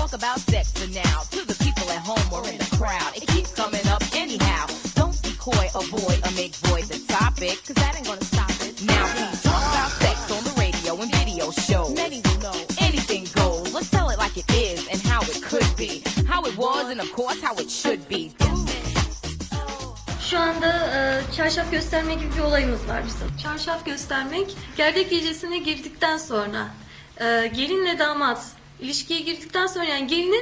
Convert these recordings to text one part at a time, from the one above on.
talk about sex for now. To the people at home or in the crowd, it keeps coming up anyhow. Don't be coy, avoid, or make void the topic, cause that ain't gonna stop it. Now please talk about sex on the radio and video shows. Many will know anything goes. Let's tell it like it is and how it could be. How it was and of course how it should be. Şu anda çarşaf gösterme gibi bir olayımız var bizim. Çarşaf göstermek, gerdek gecesine girdikten sonra gelinle damat ilişkiye girdikten sonra, yani gelinin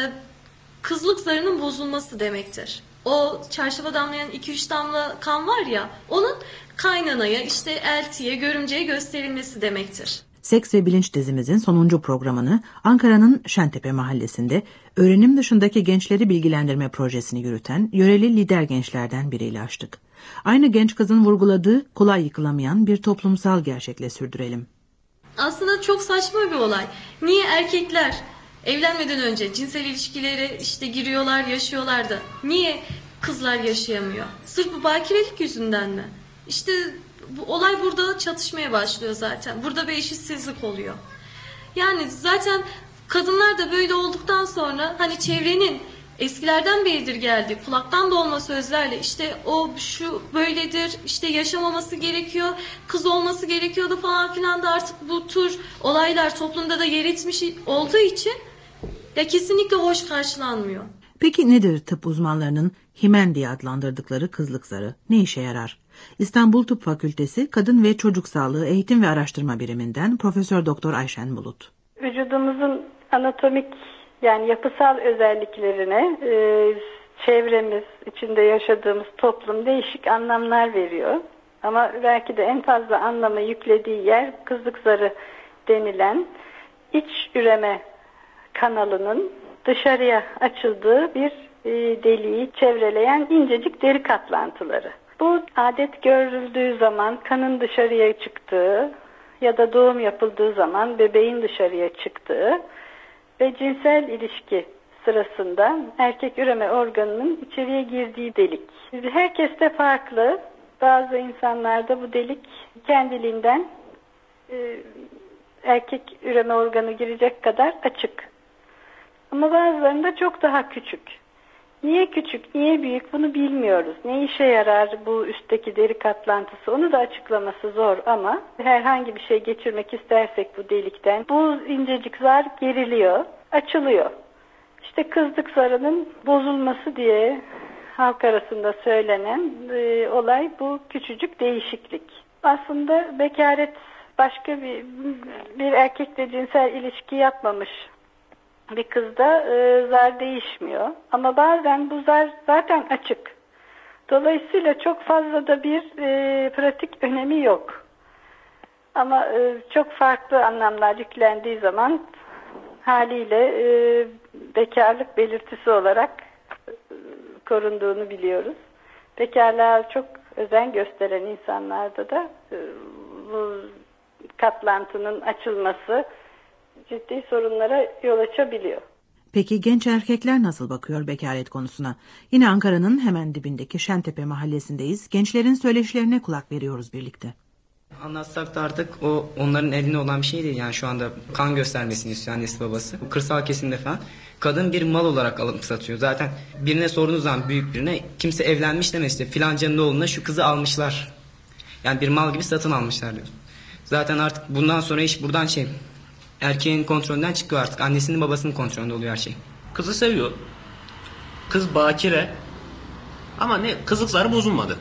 kızlık zarının bozulması demektir. O çarşafa damlayan 2-3 damla kan var ya, onun kaynanaya, işte eltiye, görümceye gösterilmesi demektir. Seks ve Bilinç dizimizin sonuncu programını Ankara'nın Şentepe mahallesinde öğrenim dışındaki gençleri bilgilendirme projesini yürüten yöreli lider gençlerden biriyle açtık. Aynı genç kızın vurguladığı kolay yıkılamayan bir toplumsal gerçekle sürdürelim. Aslında çok saçma bir olay. Niye erkekler evlenmeden önce cinsel ilişkilere işte giriyorlar, yaşıyorlar da niye kızlar yaşayamıyor? Sırf bu bakirelik yüzünden mi? İşte bu olay burada çatışmaya başlıyor zaten. Burada bir eşitsizlik oluyor. Yani zaten kadınlar da böyle olduktan sonra hani çevrenin eskilerden beridir geldiği kulaktan dolma sözlerle işte o şu böyledir, işte yaşamaması gerekiyor, kız olması gerekiyordu falan filan da artık bu tür olaylar toplumda da yer etmiş olduğu için ya kesinlikle hoş karşılanmıyor. Peki nedir tıp uzmanlarının himen diye adlandırdıkları kızlık zarı? Ne işe yarar? İstanbul Tıp Fakültesi Kadın ve Çocuk Sağlığı Eğitim ve Araştırma Biriminden Profesör Doktor Ayşen Bulut. Vücudumuzun anatomik, yani yapısal özelliklerine çevremiz, içinde yaşadığımız toplum değişik anlamlar veriyor. Ama belki de en fazla anlamı yüklediği yer kızlık zarı denilen iç üreme kanalının dışarıya açıldığı bir deliği çevreleyen incecik deri katlantıları. Bu adet görüldüğü zaman kanın dışarıya çıktığı ya da doğum yapıldığı zaman bebeğin dışarıya çıktığı ve cinsel ilişki sırasında erkek üreme organının içeriye girdiği delik. Herkeste farklı. Bazı insanlarda bu delik kendiliğinden erkek üreme organı girecek kadar açık. Ama bazılarında çok daha küçük. Niye küçük, niye büyük bunu bilmiyoruz. Ne işe yarar bu üstteki deri katlantısı, onu da açıklaması zor ama herhangi bir şey geçirmek istersek bu delikten bu incecik zar geriliyor, açılıyor. İşte kızlık zarının bozulması diye halk arasında söylenen olay bu küçücük değişiklik. Aslında bekaret başka bir erkekle cinsel ilişki yapmamış bir kızda zar değişmiyor. Ama bazen bu zar zaten açık. Dolayısıyla çok fazla da bir pratik önemi yok. Ama çok farklı anlamlar yüklendiği zaman haliyle bekarlık belirtisi olarak korunduğunu biliyoruz. Bekarlığa çok özen gösteren insanlarda da bu katlantının açılması ciddi sorunlara yol açabiliyor. Peki genç erkekler nasıl bakıyor bekaret konusuna? Yine Ankara'nın hemen dibindeki Şentepe mahallesindeyiz. Gençlerin söyleşilerine kulak veriyoruz birlikte. Anlatsak da artık o onların elinde olan bir şey değil. Yani şu anda kan göstermesini istiyor annesi babası. Bu kırsal kesimde falan kadın bir mal olarak alıp satıyor. Zaten birine sorduğunuz zaman, büyük birine, kimse evlenmiş demez işte filancanın oğluna şu kızı almışlar. Yani bir mal gibi satın almışlar diyor. Zaten artık bundan sonra iş buradan erkeğin kontrolünden çıkıyor artık. Annesinin babasının kontrolünde oluyor her şey. Kızı seviyor. Kız bakire. Ama kızlık zarı bozulmadı.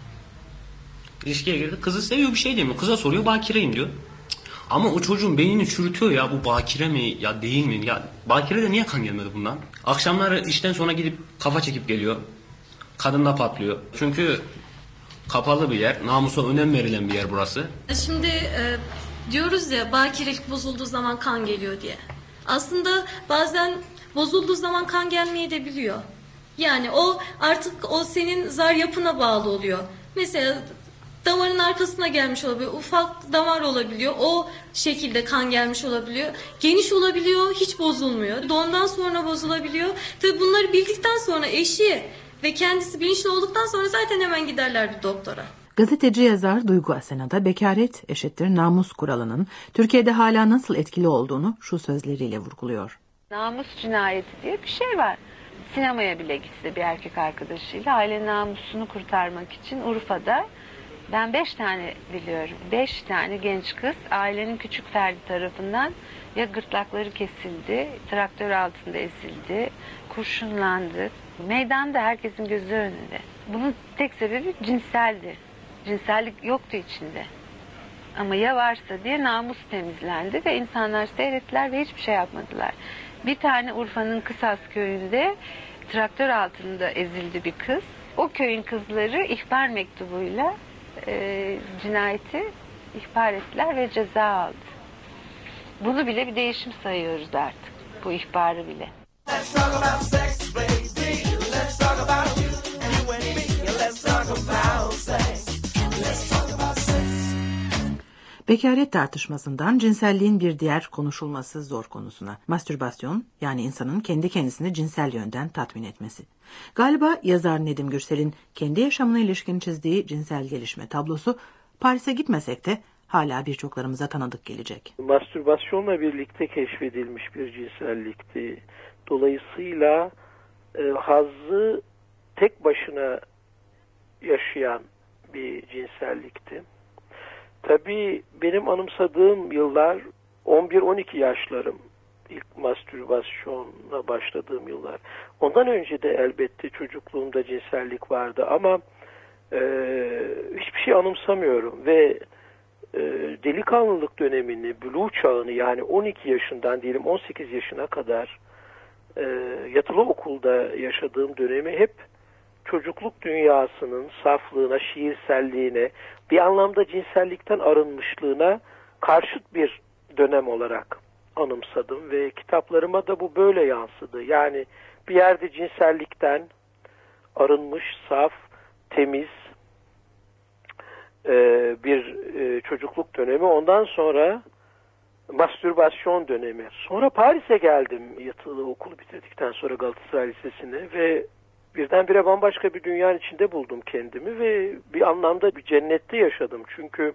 İlişkiye girdi. Kızı seviyor, bir şey demiyor. Kıza soruyor, bakireyim diyor. Ama o çocuğun beynini çürütüyor ya, bu bakire mi ya değil mi? Ya bakire de niye kan gelmedi bundan? Akşamları işten sonra gidip kafa çekip geliyor. Kadın da patlıyor. Çünkü kapalı bir yer, namusa önem verilen bir yer burası. Şimdi diyoruz ya bakirelik bozulduğu zaman kan geliyor diye. Aslında bazen bozulduğu zaman kan gelmeyebiliyor. Yani o artık o senin zar yapına bağlı oluyor. Mesela damarın arkasına gelmiş olabiliyor. Ufak damar olabiliyor. O şekilde kan gelmiş olabiliyor. Geniş olabiliyor. Hiç bozulmuyor. Doğumdan sonra bozulabiliyor. Tabii bunları bildikten sonra eşi ve kendisi bilinçli olduktan sonra zaten hemen giderler bir doktora. Gazeteci yazar Duygu Asena da bekaret eşittir namus kuralının Türkiye'de hala nasıl etkili olduğunu şu sözleriyle vurguluyor. Namus cinayeti diye bir şey var. Sinemaya bile gitse bir erkek arkadaşıyla aile namusunu kurtarmak için Urfa'da ben 5 tane biliyorum. 5 tane genç kız ailenin küçük ferdi tarafından ya gırtlakları kesildi, traktör altında ezildi, kurşunlandı. Meydanda herkesin gözü önünde. Bunun tek sebebi cinseldi. Cinsellik yoktu içinde. Ama ya varsa diye namus temizlendi ve insanlar seyrettiler ve hiçbir şey yapmadılar. Bir tane Urfa'nın Kısas köyünde traktör altında ezildi bir kız. O köyün kızları ihbar mektubuyla cinayeti ihbar ettiler ve ceza aldı. Bunu bile bir değişim sayıyoruz artık. Bu ihbarı bile. Bekaret tartışmasından cinselliğin bir diğer konuşulması zor konusuna. Mastürbasyon, yani insanın kendi kendisini cinsel yönden tatmin etmesi. Galiba yazar Nedim Gürsel'in kendi yaşamına ilişkin çizdiği cinsel gelişme tablosu Paris'e gitmesek de hala birçoklarımıza tanıdık gelecek. Mastürbasyonla birlikte keşfedilmiş bir cinsellikti. Dolayısıyla hazzı tek başına yaşayan bir cinsellikti. Tabii benim anımsadığım yıllar 11-12 yaşlarım. İlk mastürbasyonla başladığım yıllar. Ondan önce de elbette çocukluğumda cinsellik vardı ama hiçbir şey anımsamıyorum ve delikanlılık dönemini, blue çağını, yani 12 yaşından diyelim 18 yaşına kadar yatılı okulda yaşadığım dönemi hep çocukluk dünyasının saflığına, şiirselliğine, bir anlamda cinsellikten arınmışlığına karşıt bir dönem olarak anımsadım ve kitaplarıma da bu böyle yansıdı. Yani bir yerde cinsellikten arınmış, saf, temiz bir çocukluk dönemi. Ondan sonra mastürbasyon dönemi. Sonra Paris'e geldim yatılı okulu bitirdikten sonra Galatasaray Lisesi'ne ve birdenbire bambaşka bir dünyanın içinde buldum kendimi ve bir anlamda bir cennette yaşadım. Çünkü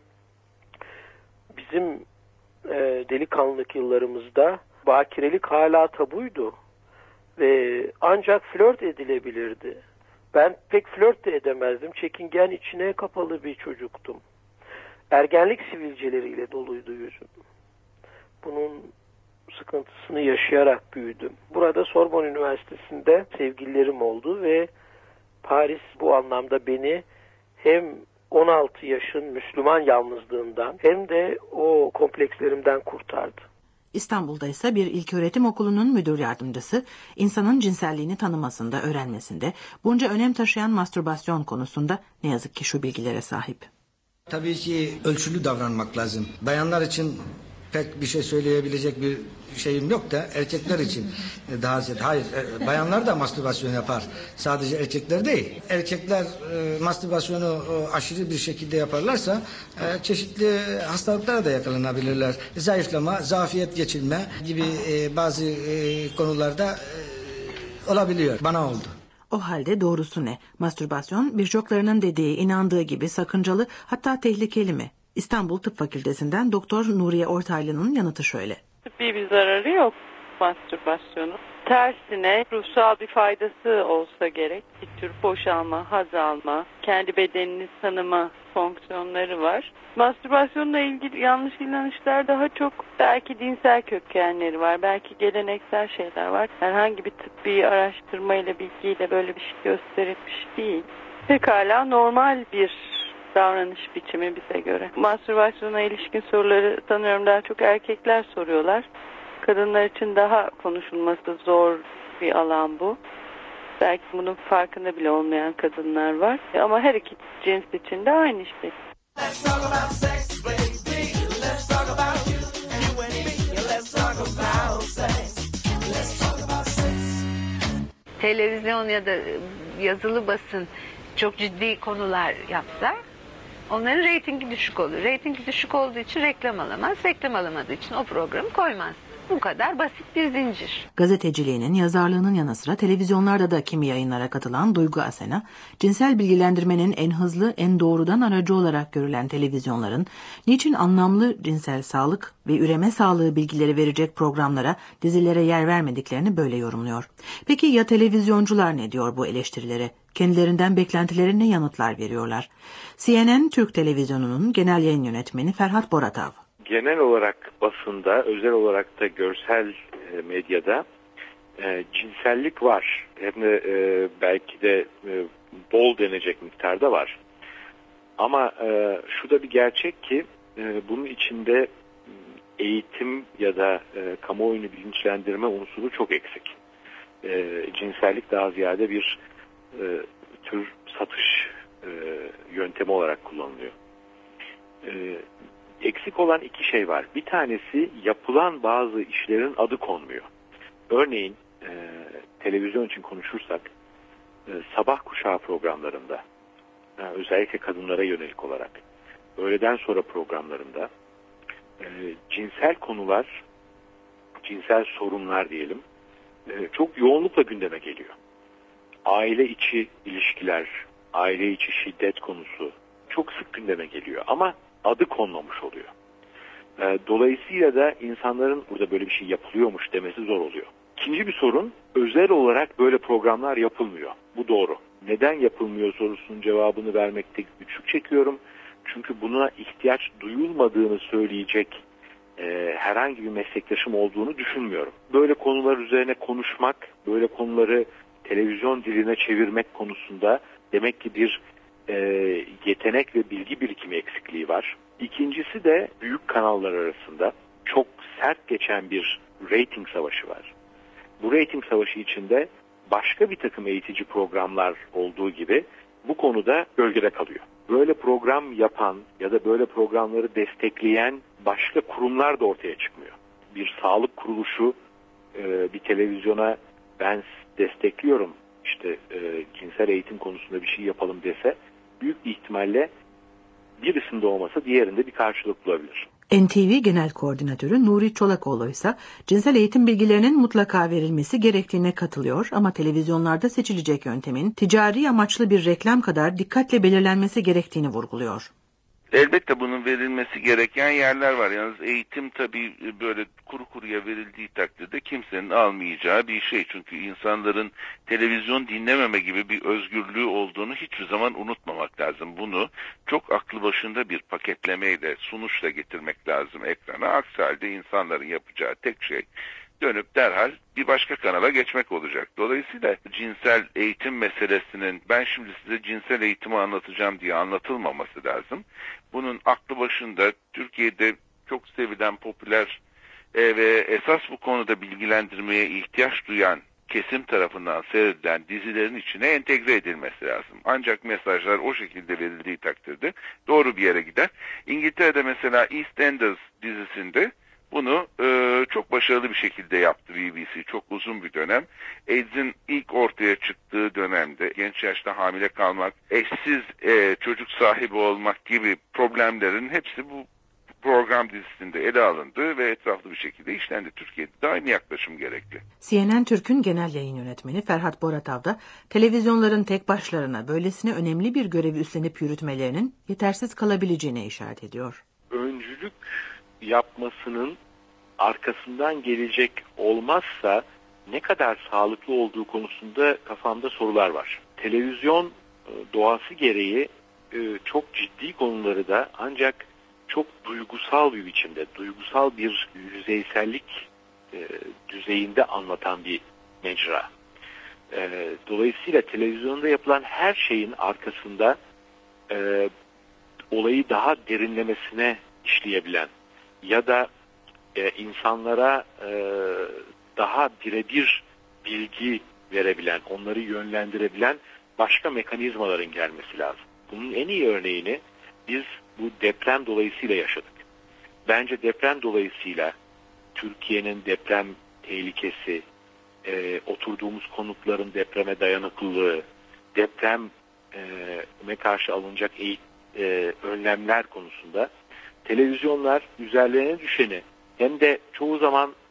bizim delikanlılık yıllarımızda bakirelik hala tabuydu ve ancak flört edilebilirdi. Ben pek flört de edemezdim. Çekingen, içine kapalı bir çocuktum. Ergenlik sivilceleriyle doluydu yüzüm. Bunun sıkıntısını yaşayarak büyüdüm. Burada Sorbonne Üniversitesi'nde sevgililerim oldu ve Paris bu anlamda beni hem 16 yaşın Müslüman yalnızlığından hem de o komplekslerimden kurtardı. İstanbul'da ise bir ilköğretim okulunun müdür yardımcısı, insanın cinselliğini tanımasında, öğrenmesinde bunca önem taşıyan mastürbasyon konusunda ne yazık ki şu bilgilere sahip. Tabii ki ölçülü davranmak lazım. Bayanlar için pek bir şey söyleyebilecek bir şeyim yok da erkekler için daha ziyade. Hayır, bayanlar da mastürbasyon yapar. Sadece erkekler değil. Erkekler mastürbasyonu aşırı bir şekilde yaparlarsa çeşitli hastalıklara da yakalanabilirler. Zayıflama, zafiyet geçirme gibi bazı konularda olabiliyor. Bana oldu. O halde doğrusu ne? Mastürbasyon birçoklarının dediği, inandığı gibi sakıncalı, hatta tehlikeli mi? İstanbul Tıp Fakültesinden Doktor Nuriye Ortaylı'nın yanıtı şöyle. Tıbbi bir zararı yok mastürbasyonun. Tersine ruhsal bir faydası olsa gerek. Bir tür boşalma, haz alma, kendi bedenini tanıma fonksiyonları var. Mastürbasyonla ilgili yanlış inanışlar daha çok belki dinsel kökenleri var. Belki geleneksel şeyler var. Herhangi bir tıbbi araştırmayla, bilgiyle böyle bir şey gösterilmiş değil. Pekala normal bir davranış biçimi bize göre. Mastürbasyona ilişkin soruları sanıyorum daha çok erkekler soruyorlar. Kadınlar için daha konuşulması zor bir alan bu. Belki bunun farkında bile olmayan kadınlar var. Ama her iki cins için de aynı şey. Televizyon ya da yazılı basın çok ciddi konular yapsa onların reytingi düşük olur. Reytingi düşük olduğu için reklam alamaz. Reklam alamadığı için o programı koymaz. Bu kadar basit bir zincir. Gazeteciliğinin, yazarlığının yanı sıra televizyonlarda da kimi yayınlara katılan Duygu Asena, cinsel bilgilendirmenin en hızlı, en doğrudan aracı olarak görülen televizyonların, niçin anlamlı cinsel sağlık ve üreme sağlığı bilgileri verecek programlara, dizilere yer vermediklerini böyle yorumluyor. Peki ya televizyoncular ne diyor bu eleştirilere? Kendilerinden beklentilerine ne yanıtlar veriyorlar? CNN Türk Televizyonu'nun genel yayın yönetmeni Ferhat Boratav. Genel olarak basında, özel olarak da görsel medyada cinsellik var. Hem de belki de bol denecek miktarda var. Ama şu da bir gerçek ki bunun içinde eğitim ya da kamuoyunu bilinçlendirme unsuru çok eksik. Cinsellik daha ziyade bir tür satış yöntemi olarak kullanılıyor. Eksik olan iki şey var. Bir tanesi, yapılan bazı işlerin adı konmuyor. Örneğin televizyon için konuşursak sabah kuşağı programlarında, özellikle kadınlara yönelik olarak, öğleden sonra programlarında cinsel konular, cinsel sorunlar diyelim, çok yoğunlukla gündeme geliyor. Aile içi ilişkiler, aile içi şiddet konusu çok sık gündeme geliyor ama adı konmamış oluyor. Dolayısıyla da insanların burada böyle bir şey yapılıyormuş demesi zor oluyor. İkinci bir sorun, özel olarak böyle programlar yapılmıyor. Bu doğru. Neden yapılmıyor sorusunun cevabını vermekte güçlük çekiyorum. Çünkü buna ihtiyaç duyulmadığını söyleyecek herhangi bir meslektaşım olduğunu düşünmüyorum. Böyle konular üzerine konuşmak, böyle konuları televizyon diline çevirmek konusunda demek ki bir yetenek ve bilgi birikimi eksikliği var. İkincisi de büyük kanallar arasında çok sert geçen bir reyting savaşı var. Bu reyting savaşı içinde başka bir takım eğitici programlar olduğu gibi bu konuda gölgede kalıyor. Böyle program yapan ya da böyle programları destekleyen başka kurumlar da ortaya çıkmıyor. Bir sağlık kuruluşu bir televizyona ben destekliyorum, işte cinsel eğitim konusunda bir şey yapalım dese, büyük bir ihtimalle birisinde olmasa diğerinde bir karşılık bulabilir. NTV Genel Koordinatörü Nuri Çolakoğlu ise cinsel eğitim bilgilerinin mutlaka verilmesi gerektiğine katılıyor ama televizyonlarda seçilecek yöntemin ticari amaçlı bir reklam kadar dikkatle belirlenmesi gerektiğini vurguluyor. Elbette bunun verilmesi gereken yerler var. Yalnız eğitim tabii böyle kuru kuruya verildiği takdirde kimsenin almayacağı bir şey. Çünkü insanların televizyon dinlememe gibi bir özgürlüğü olduğunu hiçbir zaman unutmamak lazım. Bunu çok aklı başında bir paketlemeyle, sunuşla getirmek lazım ekrana. Aksi halde insanların yapacağı tek şey dönüp derhal bir başka kanala geçmek olacak. Dolayısıyla cinsel eğitim meselesinin ben şimdi size cinsel eğitimi anlatacağım diye anlatılmaması lazım. Bunun aklı başında Türkiye'de çok sevilen, popüler ve esas bu konuda bilgilendirmeye ihtiyaç duyan kesim tarafından seyredilen dizilerin içine entegre edilmesi lazım. Ancak mesajlar o şekilde verildiği takdirde doğru bir yere gider. İngiltere'de mesela EastEnders dizisinde bunu çok başarılı bir şekilde yaptı BBC çok uzun bir dönem. AIDS'in ilk ortaya çıktığı dönemde genç yaşta hamile kalmak, eşsiz çocuk sahibi olmak gibi problemlerin hepsi bu program dizisinde ele alındı ve etraflı bir şekilde işlendi. Türkiye'de de aynı yaklaşım gerekli. CNN Türk'ün genel yayın yönetmeni Ferhat Boratav da televizyonların tek başlarına böylesine önemli bir görevi üstlenip yürütmelerinin yetersiz kalabileceğine işaret ediyor. Öncülük yapmasının arkasından gelecek olmazsa ne kadar sağlıklı olduğu konusunda kafamda sorular var. Televizyon doğası gereği çok ciddi konuları da ancak çok duygusal bir biçimde, duygusal bir yüzeysellik düzeyinde anlatan bir mecra. Dolayısıyla televizyonda yapılan her şeyin arkasında olayı daha derinlemesine işleyebilen ya da insanlara daha birebir bilgi verebilen, onları yönlendirebilen başka mekanizmaların gelmesi lazım. Bunun en iyi örneğini biz bu deprem dolayısıyla yaşadık. Bence deprem dolayısıyla Türkiye'nin deprem tehlikesi, oturduğumuz konutların depreme dayanıklılığı, depreme karşı alınacak önlemler konusunda televizyonlar üzerlerine düşeni hem de çoğu zaman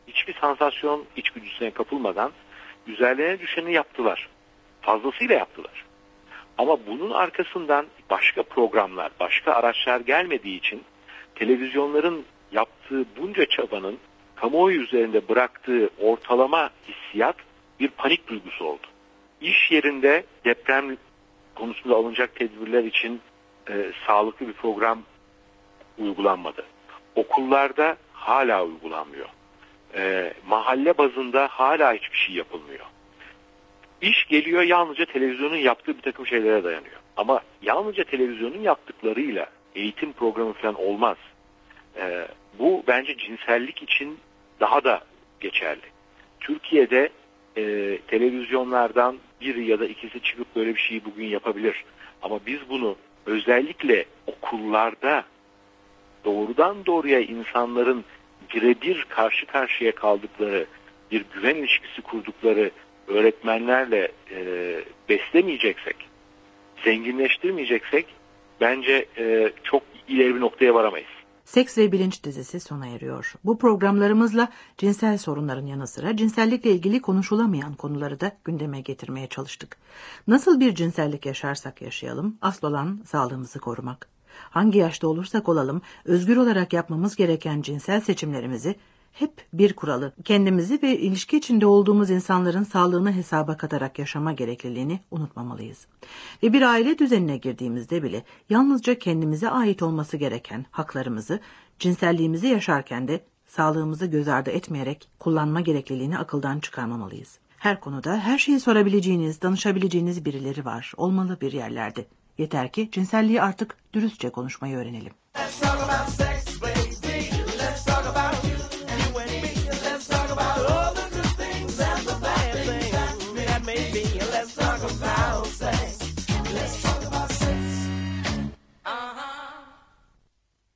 hiçbir sansasyon içgüdüsüne kapılmadan üzerlerine düşeni yaptılar. Fazlasıyla yaptılar. Ama bunun arkasından başka programlar, başka araçlar gelmediği için televizyonların yaptığı bunca çabanın kamuoyu üzerinde bıraktığı ortalama hissiyat bir panik duygusu oldu. İş yerinde deprem konusunda alınacak tedbirler için sağlıklı bir program uygulanmadı. Okullarda hala uygulanmıyor. Mahalle bazında hala hiçbir şey yapılmıyor. İş geliyor yalnızca televizyonun yaptığı bir takım şeylere dayanıyor. Ama yalnızca televizyonun yaptıklarıyla eğitim programı falan olmaz. Bu bence cinsellik için daha da geçerli. Türkiye'de televizyonlardan biri ya da ikisi çıkıp böyle bir şeyi bugün yapabilir. Ama biz bunu özellikle okullarda doğrudan doğruya insanların birebir karşı karşıya kaldıkları, bir güven ilişkisi kurdukları öğretmenlerle beslemeyeceksek, zenginleştirmeyeceksek bence çok ileri bir noktaya varamayız. Seks ve Bilinç dizisi sona eriyor. Bu programlarımızla cinsel sorunların yanı sıra cinsellikle ilgili konuşulamayan konuları da gündeme getirmeye çalıştık. Nasıl bir cinsellik yaşarsak yaşayalım, asıl olan sağlığımızı korumak. Hangi yaşta olursak olalım, özgür olarak yapmamız gereken cinsel seçimlerimizi hep bir kuralı, kendimizi ve ilişki içinde olduğumuz insanların sağlığını hesaba katarak yaşama gerekliliğini unutmamalıyız. Ve bir aile düzenine girdiğimizde bile yalnızca kendimize ait olması gereken haklarımızı, cinselliğimizi yaşarken de sağlığımızı göz ardı etmeyerek kullanma gerekliliğini akıldan çıkarmamalıyız. Her konuda her şeyi sorabileceğiniz, danışabileceğiniz birileri var, olmalı bir yerlerde. Yeter ki cinselliği artık dürüstçe konuşmayı öğrenelim.